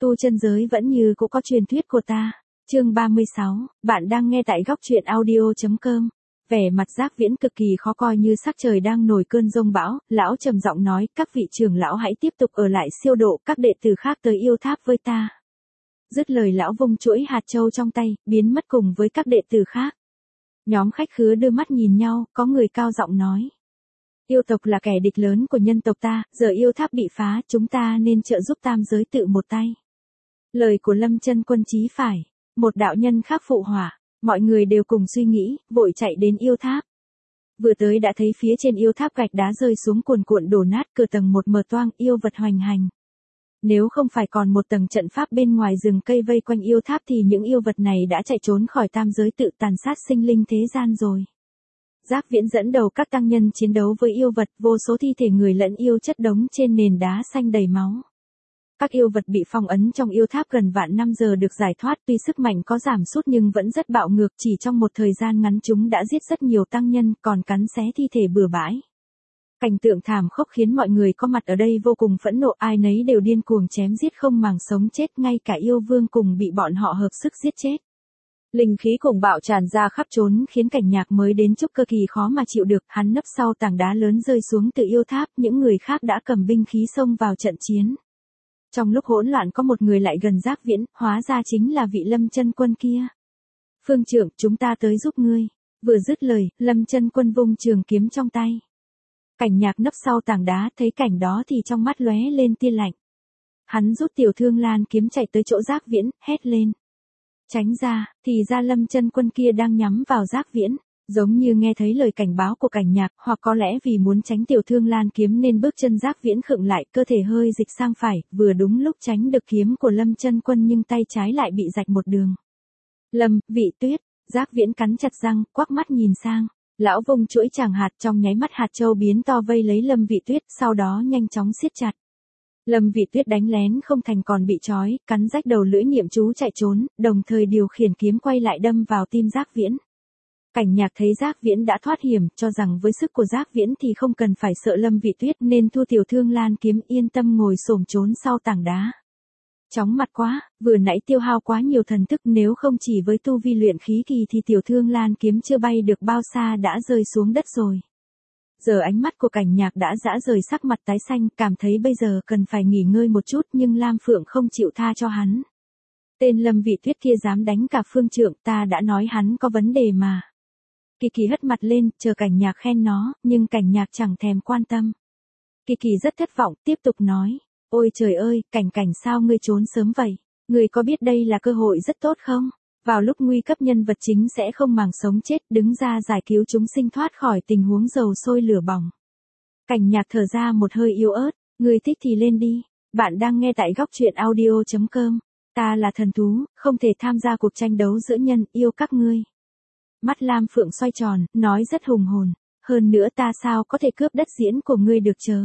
Tu chân giới vẫn như cũ có truyền thuyết của ta. Chương 36, bạn đang nghe tại góc truyện audio.com. Vẻ mặt Giác Viễn cực kỳ khó coi như sắc trời đang nổi cơn giông bão, lão trầm giọng nói, các vị trưởng lão hãy tiếp tục ở lại siêu độ, các đệ tử khác tới yêu tháp với ta. Dứt lời lão vung chuỗi hạt châu trong tay, biến mất cùng với các đệ tử khác. Nhóm khách khứa đưa mắt nhìn nhau, có người cao giọng nói. Yêu tộc là kẻ địch lớn của nhân tộc ta, giờ yêu tháp bị phá, chúng ta nên trợ giúp tam giới tự một tay. Lời của Lâm Chân Quân chí phải. Một đạo nhân khác phụ họa, mọi người đều cùng suy nghĩ, vội chạy đến yêu tháp. Vừa tới đã thấy phía trên yêu tháp gạch đá rơi xuống cuồn cuộn đổ nát, cửa tầng một mở toang, yêu vật hoành hành. Nếu không phải còn một tầng trận pháp bên ngoài rừng cây vây quanh yêu tháp thì những yêu vật này đã chạy trốn khỏi tam giới tự tàn sát sinh linh thế gian rồi. Giác Viễn dẫn đầu các tăng nhân chiến đấu với yêu vật, vô số thi thể người lẫn yêu chất đống trên nền đá xanh đầy máu. Các yêu vật bị phong ấn trong yêu tháp gần vạn năm giờ được giải thoát, tuy sức mạnh có giảm sút nhưng vẫn rất bạo ngược, chỉ trong một thời gian ngắn chúng đã giết rất nhiều tăng nhân, còn cắn xé thi thể bừa bãi. Cảnh tượng thảm khốc khiến mọi người có mặt ở đây vô cùng phẫn nộ, ai nấy đều điên cuồng chém giết không màng sống chết, ngay cả yêu vương cùng bị bọn họ hợp sức giết chết. Linh khí cuồng bạo tràn ra khắp trốn khiến Cảnh Nhạc mới đến trúc cơ kỳ khó mà chịu được, hắn nấp sau tảng đá lớn rơi xuống từ yêu tháp, những người khác đã cầm binh khí xông vào trận chiến. Trong lúc hỗn loạn có một người lại gần Giác Viễn, hóa ra chính là vị Lâm Chân Quân kia. Phương trưởng, chúng ta tới giúp ngươi. Vừa dứt lời, Lâm Chân Quân vung trường kiếm trong tay. Cảnh Nhạc nấp sau tảng đá, thấy cảnh đó thì trong mắt lóe lên tia lạnh. Hắn rút Tiểu Thương Lan kiếm chạy tới chỗ Giác Viễn, hét lên. Tránh ra, thì ra Lâm Chân Quân kia đang nhắm vào Giác Viễn. Giống như nghe thấy lời cảnh báo của Cảnh Nhạc, hoặc có lẽ vì muốn tránh Tiểu Thương Lan kiếm nên bước chân Giác Viễn khựng lại, cơ thể hơi dịch sang phải, vừa đúng lúc tránh được kiếm của Lâm Chân Quân nhưng tay trái lại bị rạch một đường. Lâm, Vị Tuyết, Giác Viễn cắn chặt răng, quắc mắt nhìn sang. Lão vung chuỗi tràng hạt, trong nháy mắt hạt châu biến to vây lấy Lâm Vị Tuyết, sau đó nhanh chóng siết chặt. Lâm Vị Tuyết đánh lén không thành còn bị trói, cắn rách đầu lưỡi niệm chú chạy trốn, đồng thời điều khiển kiếm quay lại đâm vào tim Giác Viễn. Cảnh Nhạc thấy Giác Viễn đã thoát hiểm, cho rằng với sức của Giác Viễn thì không cần phải sợ Lâm Vị Tuyết nên thu Tiểu Thương Lan kiếm, yên tâm ngồi xổm trốn sau tảng đá. Chóng mặt quá, vừa nãy tiêu hao quá nhiều thần thức, nếu không chỉ với tu vi luyện khí kỳ thì Tiểu Thương Lan kiếm chưa bay được bao xa đã rơi xuống đất rồi. Giờ ánh mắt của Cảnh Nhạc đã dã rời, sắc mặt tái xanh, cảm thấy bây giờ cần phải nghỉ ngơi một chút, nhưng Lam Phượng không chịu tha cho hắn. Tên Lâm Vị Tuyết kia dám đánh cả Phương trưởng, ta đã nói hắn có vấn đề mà. Kỳ Kỳ hất mặt lên, chờ Cảnh Nhạc khen nó, nhưng Cảnh Nhạc chẳng thèm quan tâm. Kỳ Kỳ rất thất vọng, tiếp tục nói, ôi trời ơi, Cảnh sao ngươi trốn sớm vậy? Ngươi có biết đây là cơ hội rất tốt không? Vào lúc nguy cấp nhân vật chính sẽ không màng sống chết, đứng ra giải cứu chúng sinh thoát khỏi tình huống dầu sôi lửa bỏng. Cảnh Nhạc thở ra một hơi yếu ớt, ngươi thích thì lên đi. Bạn đang nghe tại góc truyện audio.com. Ta là thần thú, không thể tham gia cuộc tranh đấu giữa nhân yêu các ngươi. Mắt Lam Phượng xoay tròn, nói rất hùng hồn. Hơn nữa ta sao có thể cướp đất diễn của ngươi được chớ?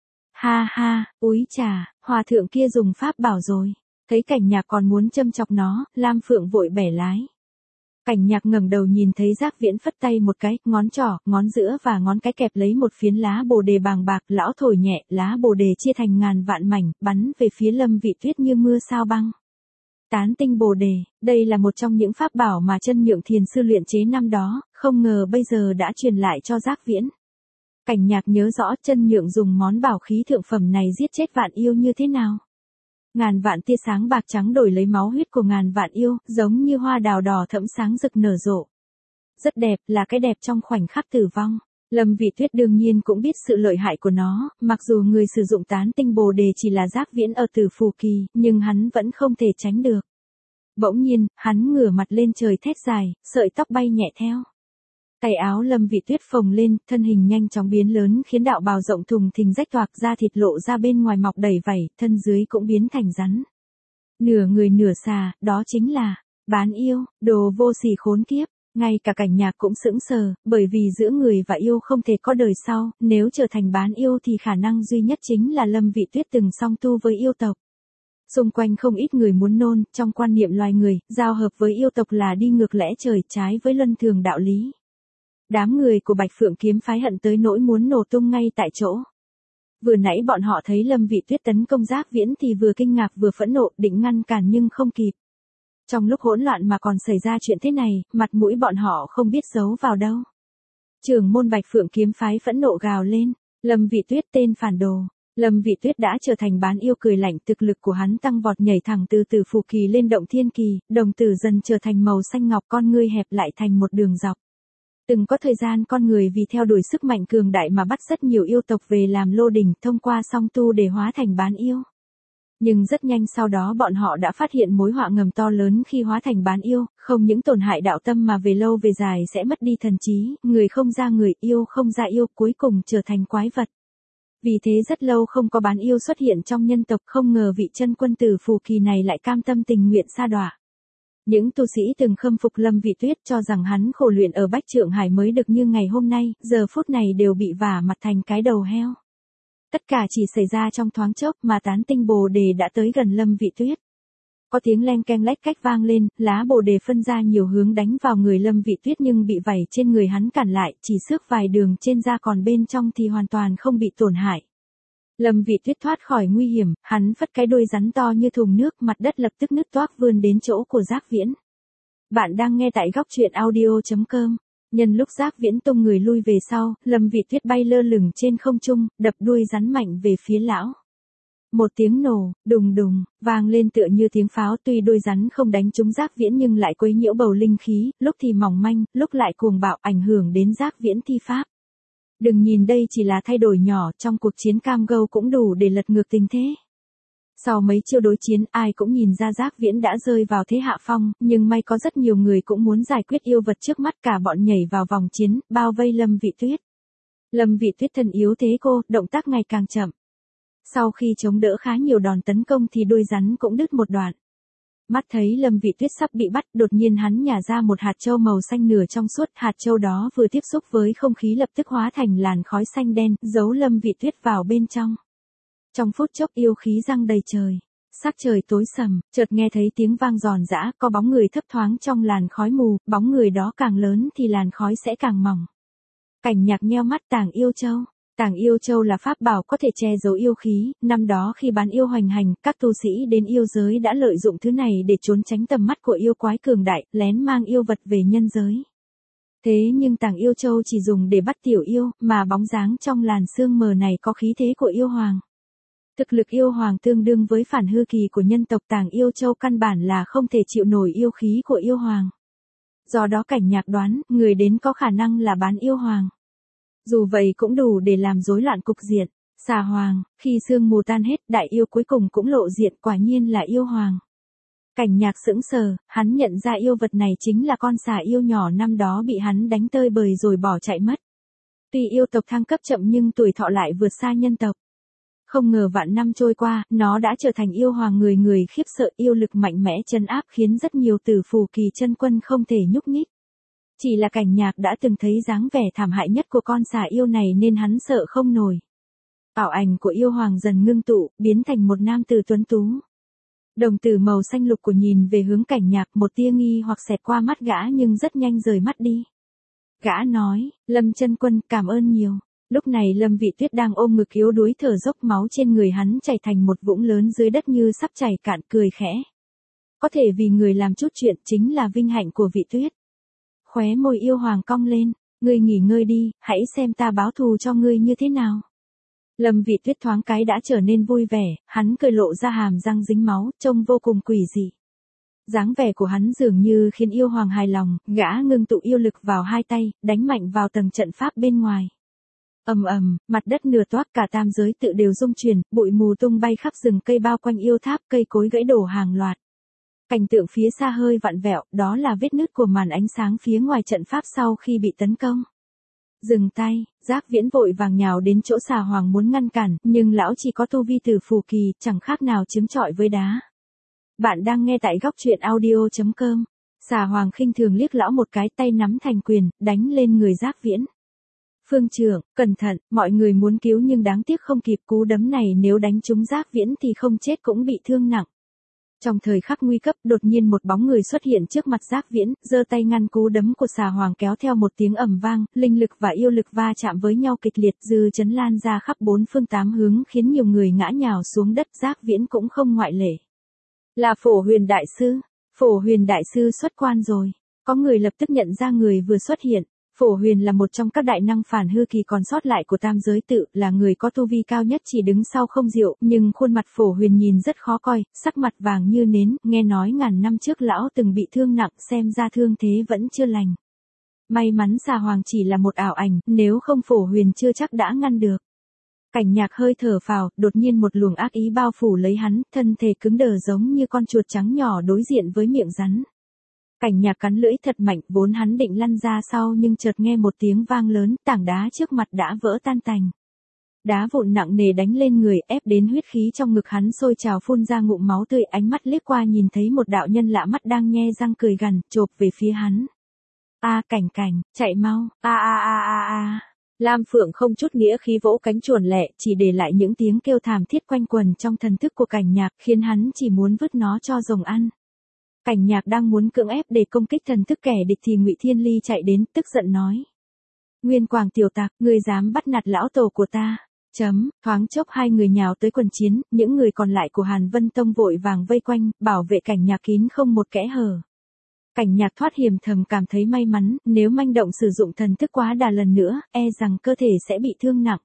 Ha ha, úi chà, hòa thượng kia dùng pháp bảo rồi. Thấy Cảnh Nhạc còn muốn châm chọc nó, Lam Phượng vội bẻ lái. Cảnh Nhạc ngẩng đầu nhìn thấy Giác Viễn phất tay một cái, ngón trỏ, ngón giữa và ngón cái kẹp lấy một phiến lá bồ đề bàng bạc, lão thổi nhẹ, lá bồ đề chia thành ngàn vạn mảnh, bắn về phía Lâm Vị Tuyết như mưa sao băng. Tán tinh bồ đề, đây là một trong những pháp bảo mà Chân Nhượng Thiền sư luyện chế năm đó, không ngờ bây giờ đã truyền lại cho Giác Viễn. Cảnh Nhạc nhớ rõ Chân Nhượng dùng món bảo khí thượng phẩm này giết chết vạn yêu như thế nào. Ngàn vạn tia sáng bạc trắng đổi lấy máu huyết của ngàn vạn yêu, giống như hoa đào đỏ thẫm sáng rực nở rộ. Rất đẹp, là cái đẹp trong khoảnh khắc tử vong. Lâm Vị Tuyết đương nhiên cũng biết sự lợi hại của nó, mặc dù người sử dụng tán tinh bồ đề chỉ là Giác Viễn ở Tử Phù Kỳ, nhưng hắn vẫn không thể tránh được. Bỗng nhiên, hắn ngửa mặt lên trời thét dài, sợi tóc bay nhẹ theo. Tay áo Lâm Vị Tuyết phồng lên, thân hình nhanh chóng biến lớn khiến đạo bào rộng thùng thình rách toạc ra, thịt lộ ra bên ngoài mọc đầy vảy, thân dưới cũng biến thành rắn. Nửa người nửa xà, đó chính là bán yêu, đồ vô sỉ khốn kiếp. Ngay cả Cảnh Nhạc cũng sững sờ, bởi vì giữa người và yêu không thể có đời sau, nếu trở thành bán yêu thì khả năng duy nhất chính là Lâm Vị Tuyết từng song tu với yêu tộc. Xung quanh không ít người muốn nôn, trong quan niệm loài người, giao hợp với yêu tộc là đi ngược lẽ trời, trái với luân thường đạo lý. Đám người của Bạch Phượng kiếm phái hận tới nỗi muốn nổ tung ngay tại chỗ. Vừa nãy bọn họ thấy Lâm Vị Tuyết tấn công Giác Viễn thì vừa kinh ngạc vừa phẫn nộ, định ngăn cản nhưng không kịp. Trong lúc hỗn loạn mà còn xảy ra chuyện thế này, mặt mũi bọn họ không biết giấu vào đâu. Trưởng môn Bạch Phượng kiếm phái phẫn nộ gào lên, Lâm Vị Tuyết tên phản đồ. Lâm Vị Tuyết đã trở thành bán yêu cười lạnh, thực lực của hắn tăng vọt nhảy thẳng từ tử phù kỳ lên động thiên kỳ, đồng tử dần trở thành màu xanh ngọc, con ngươi hẹp lại thành một đường dọc. Từng có thời gian con người vì theo đuổi sức mạnh cường đại mà bắt rất nhiều yêu tộc về làm lô đình, thông qua song tu để hóa thành bán yêu. Nhưng rất nhanh sau đó bọn họ đã phát hiện mối họa ngầm to lớn khi hóa thành bán yêu, không những tổn hại đạo tâm mà về lâu về dài sẽ mất đi thần trí, người không ra người, yêu không ra yêu, cuối cùng trở thành quái vật. Vì thế rất lâu không có bán yêu xuất hiện trong nhân tộc, không ngờ vị chân quân tử phù kỳ này lại cam tâm tình nguyện sa đọa. Những tu sĩ từng khâm phục Lâm Vị Tuyết cho rằng hắn khổ luyện ở Bách Trượng Hải mới được như ngày hôm nay, giờ phút này đều bị vả mặt thành cái đầu heo. Tất cả chỉ xảy ra trong thoáng chốc mà tán tinh bồ đề đã tới gần Lâm Vị Tuyết. Có tiếng leng keng lách cách vang lên, lá bồ đề phân ra nhiều hướng đánh vào người Lâm Vị Tuyết nhưng bị vảy trên người hắn cản lại, chỉ xước vài đường trên da, còn bên trong thì hoàn toàn không bị tổn hại. Lâm Vị Tuyết thoát khỏi nguy hiểm, hắn phất cái đuôi rắn to như thùng nước, mặt đất lập tức nứt toác vươn đến chỗ của Giác Viễn. Bạn đang nghe tại góc truyện audio.com. Nhân lúc Giác Viễn tung người lui về sau, Lâm Vị Tuyết bay lơ lửng trên không trung, đập đuôi rắn mạnh về phía lão. Một tiếng nổ, đùng đùng, vang lên tựa như tiếng pháo, tuy đuôi rắn không đánh trúng Giác Viễn nhưng lại quấy nhiễu bầu linh khí, lúc thì mỏng manh, lúc lại cuồng bạo, ảnh hưởng đến Giác Viễn thi pháp. Đừng nhìn đây chỉ là thay đổi nhỏ, trong cuộc chiến cam go cũng đủ để lật ngược tình thế. Sau mấy chiêu đối chiến, ai cũng nhìn ra Giác Viễn đã rơi vào thế hạ phong, nhưng may có rất nhiều người cũng muốn giải quyết yêu vật trước mắt, cả bọn nhảy vào vòng chiến, bao vây Lâm Vị Tuyết. Lâm Vị Tuyết thân yếu thế cô, động tác ngày càng chậm. Sau khi chống đỡ khá nhiều đòn tấn công thì đuôi rắn cũng đứt một đoạn. Mắt thấy Lâm Vị Tuyết sắp bị bắt, đột nhiên hắn nhả ra một hạt châu màu xanh nửa trong suốt, hạt châu đó vừa tiếp xúc với không khí lập tức hóa thành làn khói xanh đen, giấu Lâm Vị Tuyết vào bên trong. Trong phút chốc yêu khí giăng đầy trời, sắc trời tối sầm, chợt nghe thấy tiếng vang giòn giã, có bóng người thấp thoáng trong làn khói mù, bóng người đó càng lớn thì làn khói sẽ càng mỏng. Cảnh Nhạc nheo mắt. Tàng yêu châu. Tàng yêu châu là pháp bảo có thể che giấu yêu khí, năm đó khi bán yêu hoành hành, các tu sĩ đến yêu giới đã lợi dụng thứ này để trốn tránh tầm mắt của yêu quái cường đại, lén mang yêu vật về nhân giới. Thế nhưng tàng yêu châu chỉ dùng để bắt tiểu yêu, mà bóng dáng trong làn sương mờ này có khí thế của yêu hoàng. Thực lực yêu hoàng tương đương với phản hư kỳ của nhân tộc, Tàng yêu châu căn bản là không thể chịu nổi yêu khí của yêu hoàng. Do đó Cảnh Nhạc đoán, người đến có khả năng là bán yêu hoàng. Dù vậy cũng đủ để làm rối loạn cục diện. Xà hoàng, khi sương mù tan hết, đại yêu cuối cùng cũng lộ diện, quả nhiên là yêu hoàng. Cảnh Nhạc sững sờ, hắn nhận ra yêu vật này chính là con xà yêu nhỏ năm đó bị hắn đánh tơi bời rồi bỏ chạy mất. Tuy yêu tộc thăng cấp chậm nhưng tuổi thọ lại vượt xa nhân tộc. Không ngờ vạn năm trôi qua, nó đã trở thành yêu hoàng, người người khiếp sợ, yêu lực mạnh mẽ trấn áp khiến rất nhiều tử phù kỳ chân quân không thể nhúc nhích. Chỉ là Cảnh Nhạc đã từng thấy dáng vẻ thảm hại nhất của con xà yêu này nên hắn sợ không nổi. Ảo ảnh của yêu hoàng dần ngưng tụ, biến thành một nam tử tuấn tú. Đồng tử màu xanh lục của nhìn về hướng Cảnh Nhạc, một tia nghi hoặc xẹt qua mắt gã nhưng rất nhanh rời mắt đi. Gã nói, Lâm chân quân, cảm ơn nhiều. Lúc này Lâm Vị Tuyết đang ôm ngực yếu đuối thở dốc, máu trên người hắn chảy thành một vũng lớn dưới đất như sắp chảy cạn, cười khẽ. Có thể vì người làm chút chuyện chính là vinh hạnh của Vị Tuyết. Khóe môi yêu hoàng cong lên, ngươi nghỉ ngơi đi, hãy xem ta báo thù cho ngươi như thế nào. Lâm Vị Tuyết thoáng cái đã trở nên vui vẻ, hắn cười lộ ra hàm răng dính máu, trông vô cùng quỷ dị. Dáng vẻ của hắn dường như khiến yêu hoàng hài lòng, gã ngưng tụ yêu lực vào hai tay, đánh mạnh vào tầng trận pháp bên ngoài. Ầm ầm, mặt đất nửa toác, cả tam giới tự đều rung chuyển, bụi mù tung bay khắp rừng cây bao quanh yêu tháp, cây cối gãy đổ hàng loạt. Cảnh tượng phía xa hơi vặn vẹo, đó là vết nứt của màn ánh sáng phía ngoài trận pháp sau khi bị tấn công. Dừng tay, Giác Viễn vội vàng nhào đến chỗ xà hoàng muốn ngăn cản, nhưng lão chỉ có tu vi tử phù kỳ, chẳng khác nào chiếm trọi với đá. Bạn đang nghe tại góc truyện audio.com. Xà hoàng khinh thường liếc lão một cái, tay nắm thành quyền, đánh lên người Giác Viễn. Phương trưởng, cẩn thận, mọi người muốn cứu nhưng đáng tiếc không kịp, cú đấm này nếu đánh trúng Giác Viễn thì không chết cũng bị thương nặng. Trong thời khắc nguy cấp, đột nhiên một bóng người xuất hiện trước mặt Giác Viễn, giơ tay ngăn cú đấm của xà hoàng kéo theo một tiếng ầm vang, linh lực và yêu lực va chạm với nhau kịch liệt, dư chấn lan ra khắp bốn phương tám hướng khiến nhiều người ngã nhào xuống đất, Giác Viễn cũng không ngoại lệ. Là Phổ Huyền đại sư, Phổ Huyền đại sư xuất quan rồi. Có người lập tức nhận ra người vừa xuất hiện. Phổ Huyền là một trong các đại năng phản hư kỳ còn sót lại của tam giới tự, là người có tu vi cao nhất chỉ đứng sau Không Diệu, nhưng khuôn mặt Phổ Huyền nhìn rất khó coi, sắc mặt vàng như nến, nghe nói ngàn năm trước lão từng bị thương nặng, xem ra thương thế vẫn chưa lành. May mắn xà hoàng chỉ là một ảo ảnh, nếu không Phổ Huyền chưa chắc đã ngăn được. Cảnh Nhạc hơi thở phào, đột nhiên một luồng ác ý bao phủ lấy hắn, thân thể cứng đờ giống như con chuột trắng nhỏ đối diện với miệng rắn. Cảnh Nhạc cắn lưỡi thật mạnh, vốn hắn định lăn ra sau nhưng chợt nghe một tiếng vang lớn, tảng đá trước mặt đã vỡ tan tành. Đá vụn nặng nề đánh lên người, ép đến huyết khí trong ngực hắn sôi trào phun ra ngụm máu tươi, ánh mắt liếc qua nhìn thấy một đạo nhân lạ mắt đang nhe răng cười gằn, chộp về phía hắn. Cảnh Cảnh, chạy mau, Lam Phượng không chút nghĩa khí vỗ cánh chuồn lẹ, chỉ để lại những tiếng kêu thảm thiết quanh quần trong thần thức của Cảnh Nhạc, khiến hắn chỉ muốn vứt nó cho rồng ăn. Cảnh Nhạc đang muốn cưỡng ép để công kích thần thức kẻ địch thì Ngụy Thiên Ly chạy đến, tức giận nói: Nguyên Quảng tiểu tặc, ngươi dám bắt nạt lão tổ của ta. Thoáng chốc hai người nhào tới quần chiến, những người còn lại của Hàn Vân Tông vội vàng vây quanh, bảo vệ Cảnh Nhạc kín không một kẽ hở. Cảnh Nhạc thoát hiểm thầm cảm thấy may mắn, nếu manh động sử dụng thần thức quá đà lần nữa, e rằng cơ thể sẽ bị thương nặng.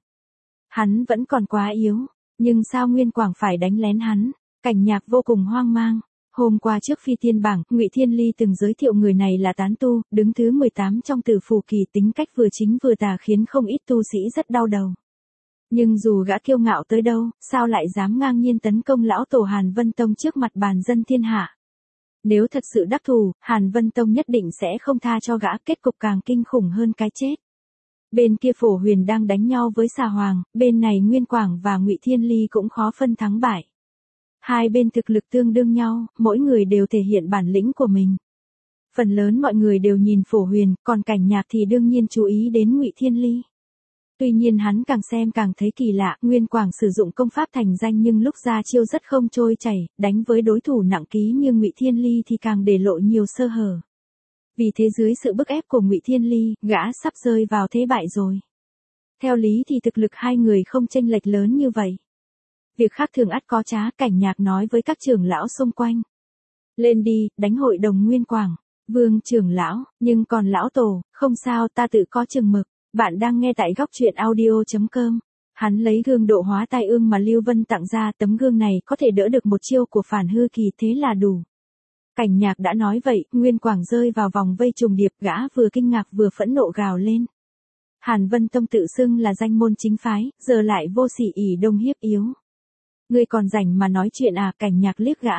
Hắn vẫn còn quá yếu, nhưng sao Nguyên Quảng phải đánh lén hắn? Cảnh Nhạc vô cùng hoang mang. Hôm qua trước phi tiên bảng, Ngụy Thiên Ly từng giới thiệu người này là tán tu, đứng thứ 18 trong tử phù kỳ, tính cách vừa chính vừa tà khiến không ít tu sĩ rất đau đầu. Nhưng dù gã kiêu ngạo tới đâu, sao lại dám ngang nhiên tấn công lão tổ Hàn Vân Tông trước mặt bàn dân thiên hạ? Nếu thật sự đắc thù, Hàn Vân Tông nhất định sẽ không tha cho gã, kết cục càng kinh khủng hơn cái chết. Bên kia Phổ Huyền đang đánh nhau với xà hoàng, bên này Nguyên Quảng và Ngụy Thiên Ly cũng khó phân thắng bại. Hai bên thực lực tương đương nhau, mỗi người đều thể hiện bản lĩnh của mình. Phần lớn mọi người đều nhìn Phổ Huyền, còn Cảnh Nhạc thì đương nhiên chú ý đến Ngụy Thiên Ly. Tuy nhiên hắn càng xem càng thấy kỳ lạ, Nguyên Quảng sử dụng công pháp thành danh nhưng lúc ra chiêu rất không trôi chảy, đánh với đối thủ nặng ký như Ngụy Thiên Ly thì càng để lộ nhiều sơ hở. Vì thế dưới sự bức ép của Ngụy Thiên Ly, gã sắp rơi vào thế bại rồi. Theo lý thì thực lực hai người không chênh lệch lớn như vậy. Việc khác thường ắt có trá, Cảnh Nhạc nói với các trưởng lão xung quanh. Lên đi, đánh hội đồng Nguyên Quảng. Vương trưởng lão, nhưng còn lão tổ, không sao, ta tự có chừng mực. Bạn đang nghe tại góc truyện audio.com. Hắn lấy gương độ hóa tai ương mà Lưu Vân tặng ra, tấm gương này có thể đỡ được một chiêu của phản hư kỳ, thế là đủ. Cảnh Nhạc đã nói vậy, Nguyên Quảng rơi vào vòng vây trùng điệp, gã vừa kinh ngạc vừa phẫn nộ gào lên. Hàn Vân Tông tự xưng là danh môn chính phái, giờ lại vô sỉ ỷ đông hiếp yếu. Ngươi còn rảnh mà nói chuyện à? Cảnh Nhạc liếc gã.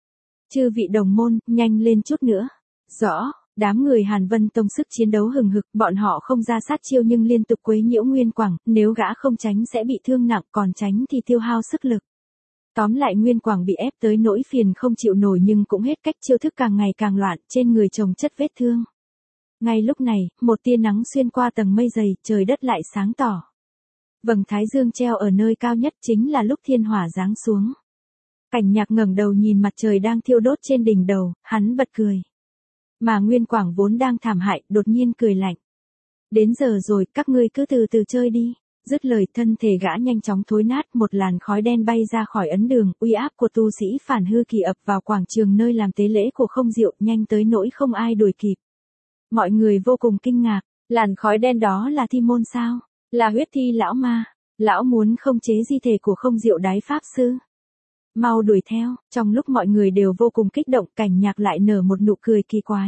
Chư vị đồng môn, nhanh lên chút nữa. Rõ. Đám người Hàn Vân Tông sức chiến đấu hừng hực, bọn họ không ra sát chiêu nhưng liên tục quấy nhiễu Nguyên Quảng, nếu gã không tránh sẽ bị thương nặng, còn tránh thì tiêu hao sức lực. Tóm lại Nguyên Quảng bị ép tới nỗi phiền không chịu nổi nhưng cũng hết cách, chiêu thức càng ngày càng loạn, trên người chồng chất vết thương. Ngay lúc này, một tia nắng xuyên qua tầng mây dày, trời đất lại sáng tỏ. Vầng thái dương treo ở nơi cao nhất, chính là lúc thiên hỏa giáng xuống. Cảnh Nhạc ngẩng đầu nhìn mặt trời đang thiêu đốt trên đỉnh đầu, hắn bật cười. Mà Nguyên Quảng vốn đang thảm hại, đột nhiên cười lạnh. Đến giờ rồi, các ngươi cứ từ từ chơi đi. Dứt lời, thân thể gã nhanh chóng thối nát, một làn khói đen bay ra khỏi ấn đường, uy áp của tu sĩ phản hư kỳ ập vào quảng trường nơi làm tế lễ của Không Diệu, nhanh tới nỗi không ai đuổi kịp. Mọi người vô cùng kinh ngạc, làn khói đen đó là thi môn sao? Là huyết thi lão ma, lão muốn không chế di thể của Không Diệu đái pháp sư. Mau đuổi theo, trong lúc mọi người đều vô cùng kích động, Cảnh Nhạc lại nở một nụ cười kỳ quái.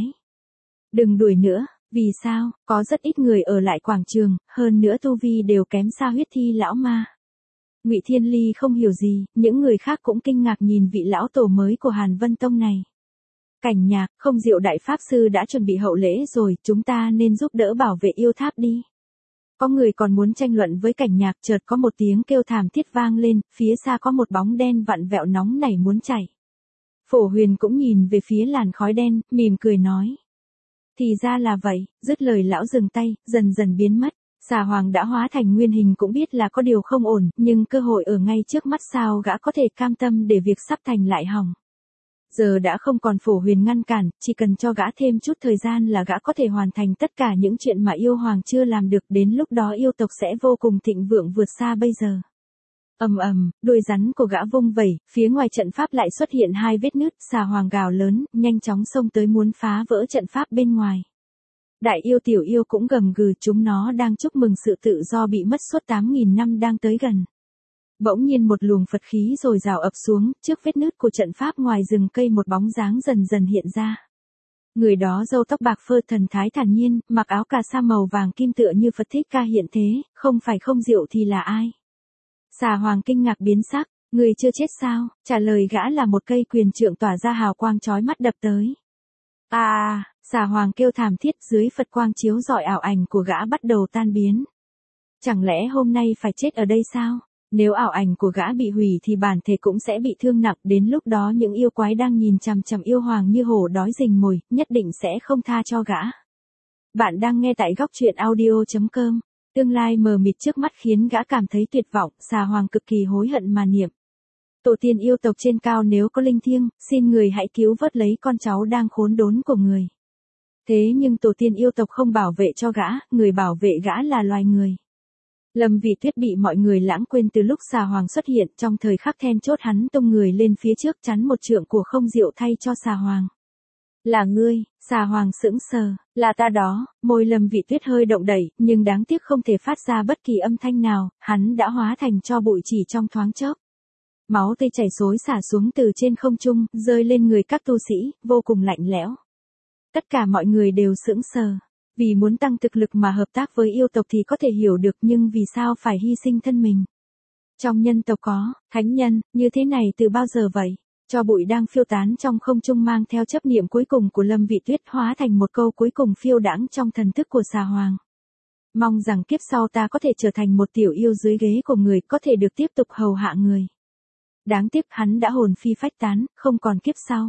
Đừng đuổi nữa, vì sao, có rất ít người ở lại quảng trường, hơn nữa tu vi đều kém xa huyết thi lão ma. Ngụy Thiên Ly không hiểu gì, những người khác cũng kinh ngạc nhìn vị lão tổ mới của Hàn Vân Tông này. Cảnh Nhạc, Không Diệu đại pháp sư đã chuẩn bị hậu lễ rồi, chúng ta nên giúp đỡ bảo vệ yêu tháp đi. Có người còn muốn tranh luận với Cảnh Nhạc, chợt có một tiếng kêu thảm thiết vang lên, phía xa có một bóng đen vặn vẹo nóng nảy muốn chạy. Phổ Huyền cũng nhìn về phía làn khói đen, mỉm cười nói. Thì ra là vậy, dứt lời lão dừng tay, dần dần biến mất. Xà Hoàng đã hóa thành nguyên hình cũng biết là có điều không ổn, nhưng cơ hội ở ngay trước mắt sao gã có thể cam tâm để việc sắp thành lại hỏng. Giờ đã không còn Phổ Huyền ngăn cản, chỉ cần cho gã thêm chút thời gian là gã có thể hoàn thành tất cả những chuyện mà yêu hoàng chưa làm được, đến lúc đó yêu tộc sẽ vô cùng thịnh vượng vượt xa bây giờ. Ầm ầm, đuôi rắn của gã vung vẩy, phía ngoài trận pháp lại xuất hiện hai vết nứt, xà hoàng gào lớn, nhanh chóng xông tới muốn phá vỡ trận pháp bên ngoài. Đại yêu tiểu yêu cũng gầm gừ, chúng nó đang chúc mừng sự tự do bị mất suốt 8.000 năm đang tới gần. Bỗng nhiên một luồng Phật khí rồi rào ập xuống, trước vết nứt của trận pháp ngoài rừng cây một bóng dáng dần dần hiện ra. Người đó râu tóc bạc phơ, thần thái thản nhiên, mặc áo cà sa màu vàng kim tựa như Phật Thích Ca hiện thế, không phải không diệu thì là ai? Xà hoàng kinh ngạc biến sắc, người chưa chết sao? Trả lời gã là một cây quyền trượng tỏa ra hào quang chói mắt đập tới. Xà hoàng kêu thảm thiết, dưới Phật quang chiếu rọi ảo ảnh của gã bắt đầu tan biến. Chẳng lẽ hôm nay phải chết ở đây sao? Nếu ảo ảnh của gã bị hủy thì bản thể cũng sẽ bị thương nặng, đến lúc đó những yêu quái đang nhìn chằm chằm yêu hoàng như hổ đói rình mồi, nhất định sẽ không tha cho gã. Bạn đang nghe tại góc truyện audio.com. Tương lai mờ mịt trước mắt khiến gã cảm thấy tuyệt vọng, xà hoàng cực kỳ hối hận mà niệm. Tổ tiên yêu tộc trên cao nếu có linh thiêng, xin người hãy cứu vớt lấy con cháu đang khốn đốn của người. Thế nhưng tổ tiên yêu tộc không bảo vệ cho gã, người bảo vệ gã là loài người. Lâm Vị Tuyết bị mọi người lãng quên từ lúc xà hoàng xuất hiện, trong thời khắc then chốt hắn tung người lên phía trước chắn một trượng của không diệu thay cho xà hoàng. Là ngươi? Xà hoàng sững sờ, là ta đó. Môi Lâm Vị Tuyết hơi động đẩy, nhưng đáng tiếc không thể phát ra bất kỳ âm thanh nào, hắn đã hóa thành tro bụi chỉ trong thoáng chốc. Máu tươi chảy xối xả xuống từ trên không trung, rơi lên người các tu sĩ, vô cùng lạnh lẽo. Tất cả mọi người đều sững sờ. Vì muốn tăng thực lực mà hợp tác với yêu tộc thì có thể hiểu được, nhưng vì sao phải hy sinh thân mình? Trong nhân tộc có thánh nhân như thế này từ bao giờ vậy? Cho bụi đang phiêu tán trong không trung mang theo chấp niệm cuối cùng của Lâm Vị Tuyết hóa thành một câu cuối cùng phiêu đãng trong thần thức của xà hoàng. Mong rằng kiếp sau ta có thể trở thành một tiểu yêu dưới ghế của người, có thể được tiếp tục hầu hạ người. Đáng tiếc hắn đã hồn phi phách tán, không còn kiếp sau.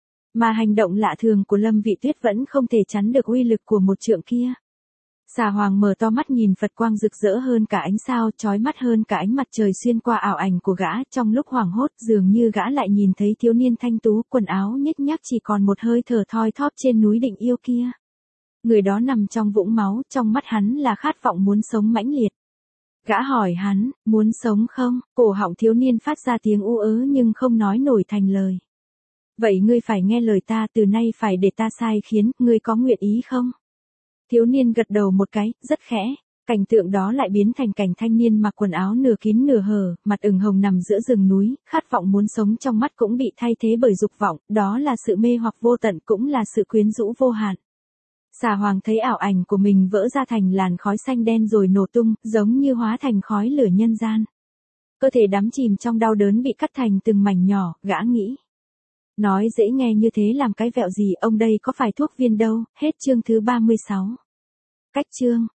Mà hành động lạ thường của Lâm Vị Tuyết vẫn không thể chắn được uy lực của một trượng kia. Xà hoàng mở to mắt nhìn Phật quang rực rỡ hơn cả ánh sao, chói mắt hơn cả ánh mặt trời xuyên qua ảo ảnh của gã, trong lúc hoảng hốt dường như gã lại nhìn thấy thiếu niên thanh tú, quần áo nhếch nhác chỉ còn một hơi thở thoi thóp trên núi Định Yêu kia. Người đó nằm trong vũng máu, trong mắt hắn là khát vọng muốn sống mãnh liệt. Gã hỏi hắn, muốn sống không? Cổ họng thiếu niên phát ra tiếng u ớ nhưng không nói nổi thành lời. Vậy ngươi phải nghe lời ta, từ nay phải để ta sai khiến, ngươi có nguyện ý không? Thiếu niên gật đầu một cái, rất khẽ. Cảnh tượng đó lại biến thành cảnh thanh niên mặc quần áo nửa kín nửa hở, mặt ửng hồng nằm giữa rừng núi, khát vọng muốn sống trong mắt cũng bị thay thế bởi dục vọng, đó là sự mê hoặc vô tận cũng là sự quyến rũ vô hạn. Xà hoàng thấy ảo ảnh của mình vỡ ra thành làn khói xanh đen rồi nổ tung, giống như hóa thành khói lửa nhân gian. Cơ thể đắm chìm trong đau đớn bị cắt thành từng mảnh nhỏ, gã nghĩ. Nói dễ nghe như thế làm cái vẹo gì, ông đây có phải thuốc viên đâu. Hết chương thứ 36. Cách chương